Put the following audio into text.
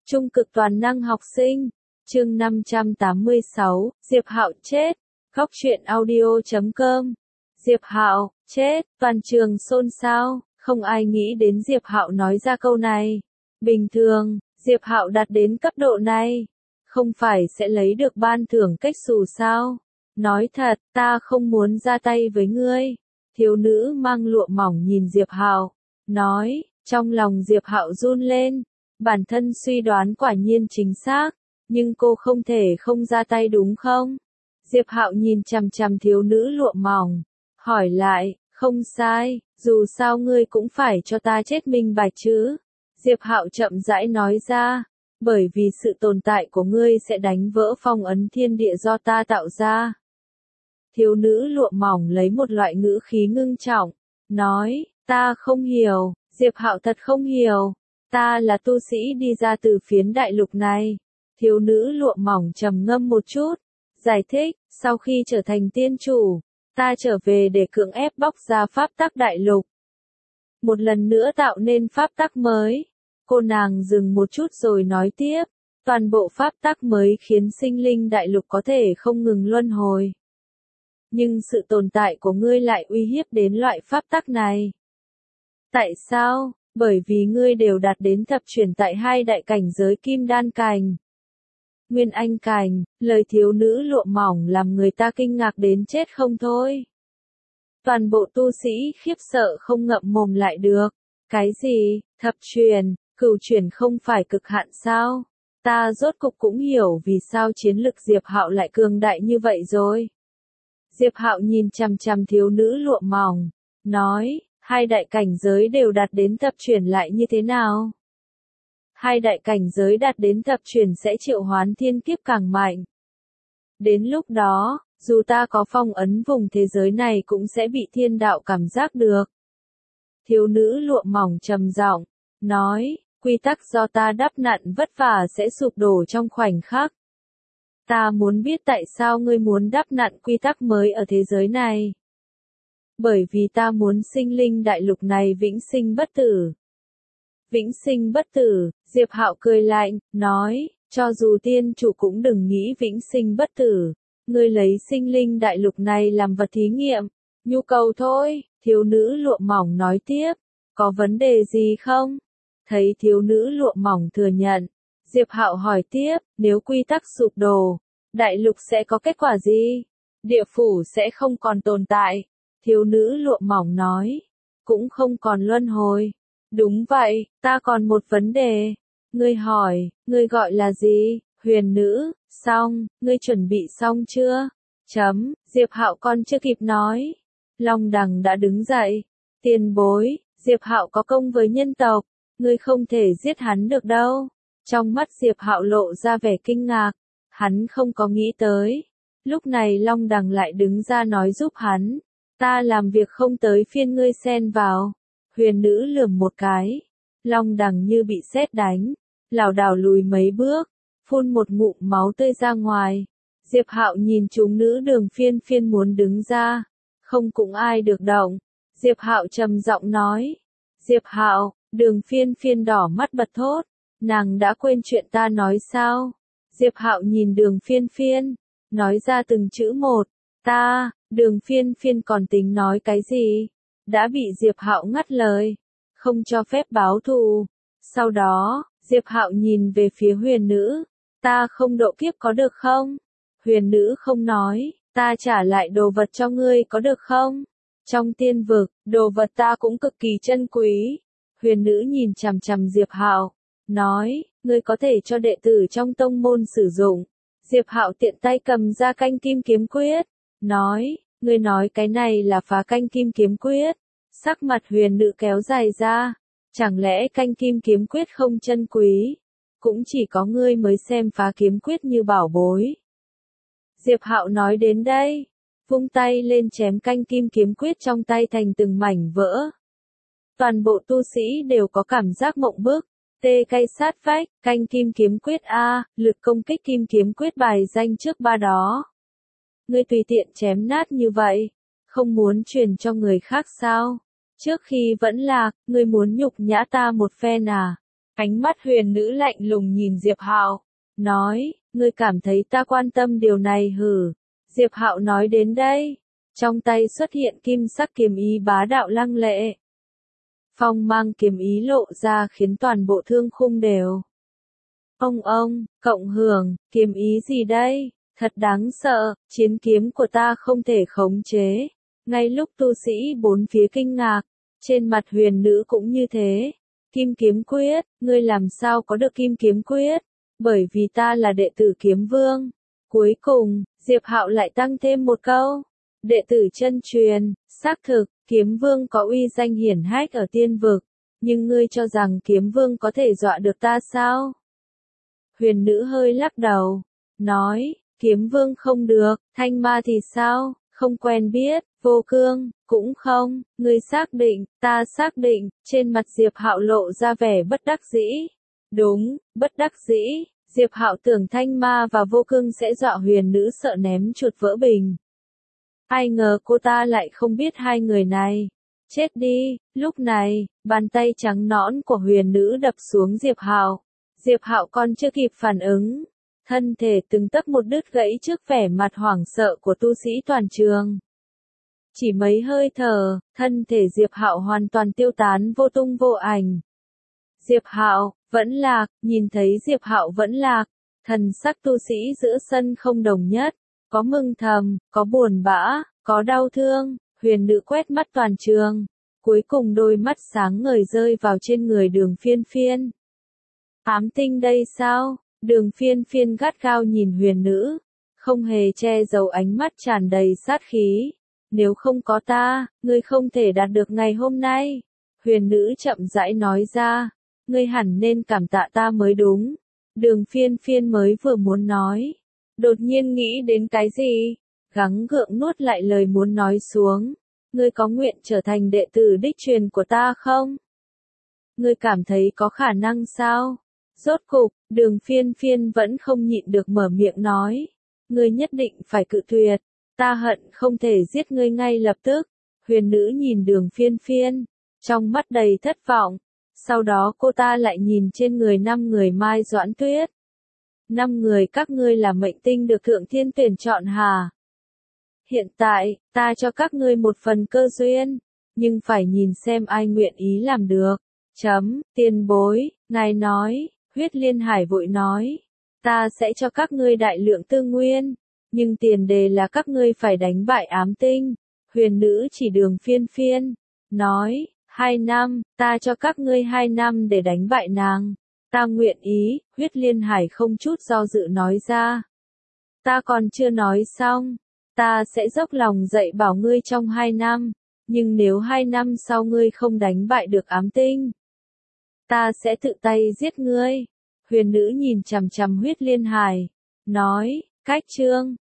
Trung cực toàn năng học sinh. Chương 586, Diệp Hạo chết. Góc truyện audio.com. Diệp Hạo chết, toàn trường xôn xao, không ai nghĩ đến Diệp Hạo nói ra câu này. Bình thường, Diệp Hạo đạt đến cấp độ này, không phải sẽ lấy được ban thưởng cách xù sao? Nói thật, ta không muốn ra tay với ngươi. Thiếu nữ mang lụa mỏng nhìn Diệp Hạo, nói, trong lòng Diệp Hạo run lên. Bản thân suy đoán quả nhiên chính xác, nhưng cô không thể không ra tay đúng không? Diệp Hạo nhìn chằm chằm thiếu nữ lụa mỏng, hỏi lại, không sai, dù sao ngươi cũng phải cho ta chết minh bạch chứ. Diệp Hạo chậm rãi nói ra, bởi vì sự tồn tại của ngươi sẽ đánh vỡ phong ấn thiên địa do ta tạo ra. Thiếu nữ lụa mỏng lấy một loại ngữ khí ngưng trọng, nói, ta không hiểu. Diệp Hạo thật không hiểu. Ta là tu sĩ đi ra từ phiến đại lục này. Thiếu nữ lụa mỏng trầm ngâm một chút, giải thích, sau khi trở thành tiên chủ, ta trở về để cưỡng ép bóc ra pháp tắc đại lục. Một lần nữa tạo nên pháp tắc mới. Cô nàng dừng một chút rồi nói tiếp, toàn bộ pháp tắc mới khiến sinh linh đại lục có thể không ngừng luân hồi. Nhưng sự tồn tại của ngươi lại uy hiếp đến loại pháp tắc này. Tại sao? Bởi vì ngươi đều đạt đến thập chuyển tại hai đại cảnh giới kim đan cảnh. Nguyên anh cảnh, lời thiếu nữ lụa mỏng làm người ta kinh ngạc đến chết không thôi. Toàn bộ tu sĩ khiếp sợ không ngậm mồm lại được. Cái gì, thập chuyển, cửu chuyển không phải cực hạn sao? Ta rốt cục cũng hiểu vì sao chiến lực Diệp Hạo lại cường đại như vậy rồi. Diệp Hạo nhìn chằm chằm thiếu nữ lụa mỏng, nói, hai đại cảnh giới đều đạt đến thập chuyển lại như thế nào? Hai đại cảnh giới đạt đến thập chuyển sẽ triệu hoán thiên kiếp càng mạnh. Đến lúc đó, dù ta có phong ấn vùng thế giới này cũng sẽ bị thiên đạo cảm giác được. Thiếu nữ lụa mỏng trầm giọng, nói, quy tắc do ta đắp nặn vất vả sẽ sụp đổ trong khoảnh khắc. Ta muốn biết tại sao ngươi muốn đắp nặn quy tắc mới ở thế giới này. Bởi vì ta muốn sinh linh đại lục này vĩnh sinh bất tử. Vĩnh sinh bất tử, Diệp Hạo cười lạnh, nói, cho dù tiên chủ cũng đừng nghĩ vĩnh sinh bất tử. Ngươi lấy sinh linh đại lục này làm vật thí nghiệm. Nhu cầu thôi, thiếu nữ lụa mỏng nói tiếp, có vấn đề gì không? Thấy thiếu nữ lụa mỏng thừa nhận, Diệp Hạo hỏi tiếp, nếu quy tắc sụp đổ, đại lục sẽ có kết quả gì? Địa phủ sẽ không còn tồn tại. Thiếu nữ lụa mỏng nói, cũng không còn luân hồi. Đúng vậy, ta còn một vấn đề. Ngươi hỏi, ngươi gọi là gì? Huyền nữ, xong, ngươi chuẩn bị xong chưa? Diệp Hạo còn chưa kịp nói. Long Đằng đã đứng dậy. Tiền bối, Diệp Hạo có công với nhân tộc, ngươi không thể giết hắn được đâu. Trong mắt Diệp Hạo lộ ra vẻ kinh ngạc, hắn không có nghĩ tới. Lúc này Long Đằng lại đứng ra nói giúp hắn. Ta làm việc không tới phiên ngươi xen vào. Huyền nữ lườm một cái. Long Đằng như bị sét đánh, lảo đảo lùi mấy bước, phun một ngụm máu tươi ra ngoài. Diệp Hạo nhìn chúng nữ Đường Phiên Phiên muốn đứng ra, không cũng ai được động. Diệp Hạo trầm giọng nói, Diệp Hạo, Đường Phiên Phiên đỏ mắt bật thốt, nàng đã quên chuyện ta nói sao? Diệp Hạo nhìn Đường Phiên Phiên, nói ra từng chữ một, ta. Đường Phiên Phiên còn tính nói cái gì? Đã bị Diệp Hạo ngắt lời, không cho phép báo thù. Sau đó, Diệp Hạo nhìn về phía huyền nữ, ta không độ kiếp có được không? Huyền nữ không nói, ta trả lại đồ vật cho ngươi có được không? Trong tiên vực, đồ vật ta cũng cực kỳ chân quý. Huyền nữ nhìn chằm chằm Diệp Hạo, nói, ngươi có thể cho đệ tử trong tông môn sử dụng. Diệp Hạo tiện tay cầm ra canh kim kiếm quyết, nói, ngươi nói cái này là phá canh kim kiếm quyết. Sắc mặt huyền nữ kéo dài ra, chẳng lẽ canh kim kiếm quyết không chân quý? Cũng chỉ có ngươi mới xem phá kiếm quyết như bảo bối. Diệp Hạo nói đến đây, vung tay lên chém canh kim kiếm quyết trong tay thành từng mảnh vỡ. Toàn bộ tu sĩ đều có cảm giác mộng bức, tê cay sát vách, canh kim kiếm quyết A, lực công kích kim kiếm quyết bài danh trước ba đó. Ngươi tùy tiện chém nát như vậy, không muốn truyền cho người khác sao? Trước khi vẫn lạc, ngươi muốn nhục nhã ta một phen à? Ánh mắt huyền nữ lạnh lùng nhìn Diệp Hạo, nói, ngươi cảm thấy ta quan tâm điều này hử? Diệp Hạo nói đến đây, trong tay xuất hiện kim sắc kiếm ý bá đạo lăng lệ. Phong mang kiếm ý lộ ra khiến toàn bộ thương khung đều. Ông, cộng hưởng, kiếm ý gì đây? Thật đáng sợ, chiến kiếm của ta không thể khống chế. Ngay lúc tu sĩ bốn phía kinh ngạc, trên mặt huyền nữ cũng như thế. Kim kiếm quyết, ngươi làm sao có được kim kiếm quyết? Bởi vì ta là đệ tử kiếm vương. Cuối cùng, Diệp Hạo lại tăng thêm một câu. Đệ tử chân truyền, xác thực, kiếm vương có uy danh hiển hách ở tiên vực. Nhưng ngươi cho rằng kiếm vương có thể dọa được ta sao? Huyền nữ hơi lắc đầu, nói, kiếm vương không được, thanh ma thì sao, không quen biết, vô cương, cũng không, ngươi xác định, ta xác định, trên mặt Diệp Hạo lộ ra vẻ bất đắc dĩ. Đúng, bất đắc dĩ, Diệp Hạo tưởng thanh ma và vô cương sẽ dọa huyền nữ sợ ném chuột vỡ bình. Ai ngờ cô ta lại không biết hai người này. Chết đi, lúc này, bàn tay trắng nõn của huyền nữ đập xuống Diệp Hạo. Diệp Hạo còn chưa kịp phản ứng, thân thể từng tấc một đứt gãy trước vẻ mặt hoảng sợ của tu sĩ toàn trường. Chỉ mấy hơi thở, thân thể Diệp Hạo hoàn toàn tiêu tán vô tung vô ảnh. Diệp Hạo vẫn lạc, nhìn thấy Diệp Hạo vẫn lạc, thần sắc tu sĩ giữa sân không đồng nhất, có mừng thầm, có buồn bã, có đau thương. Huyền nữ quét mắt toàn trường, cuối cùng đôi mắt sáng ngời rơi vào trên người Đường Phiên Phiên. Ám tinh đây sao? Đường Phiên Phiên gắt gao nhìn huyền nữ, không hề che giấu ánh mắt tràn đầy sát khí. Nếu không có ta, ngươi không thể đạt được ngày hôm nay. Huyền nữ chậm rãi nói ra, ngươi hẳn nên cảm tạ ta mới đúng. Đường Phiên Phiên mới vừa muốn nói, đột nhiên nghĩ đến cái gì? Gắng gượng nuốt lại lời muốn nói xuống. Ngươi có nguyện trở thành đệ tử đích truyền của ta không? Ngươi cảm thấy có khả năng sao? Rốt cục, Đường Phiên Phiên vẫn không nhịn được mở miệng nói. Ngươi nhất định phải cự tuyệt. Ta hận không thể giết ngươi ngay lập tức. Huyền nữ nhìn Đường Phiên Phiên, trong mắt đầy thất vọng. Sau đó cô ta lại nhìn trên người 5 người Mai Doãn Tuyết. 5 người các ngươi là mệnh tinh được Thượng Thiên tuyển chọn hả? Hiện tại, ta cho các ngươi một phần cơ duyên, nhưng phải nhìn xem ai nguyện ý làm được. Tiền bối, ngài nói, Huyết Liên Hải vội nói, ta sẽ cho các ngươi đại lượng tư nguyên, nhưng tiền đề là các ngươi phải đánh bại ám tinh. Huyền nữ chỉ Đường Phiên Phiên, nói, 2 năm, ta cho các ngươi 2 năm để đánh bại nàng. Ta nguyện ý, Huyết Liên Hải không chút do dự nói ra. Ta còn chưa nói xong. Ta sẽ dốc lòng dạy bảo ngươi trong 2 năm, nhưng nếu 2 năm sau ngươi không đánh bại được ám tinh, ta sẽ tự tay giết ngươi. Huyền nữ nhìn chằm chằm Huyết Liên Hải, nói, cách chương,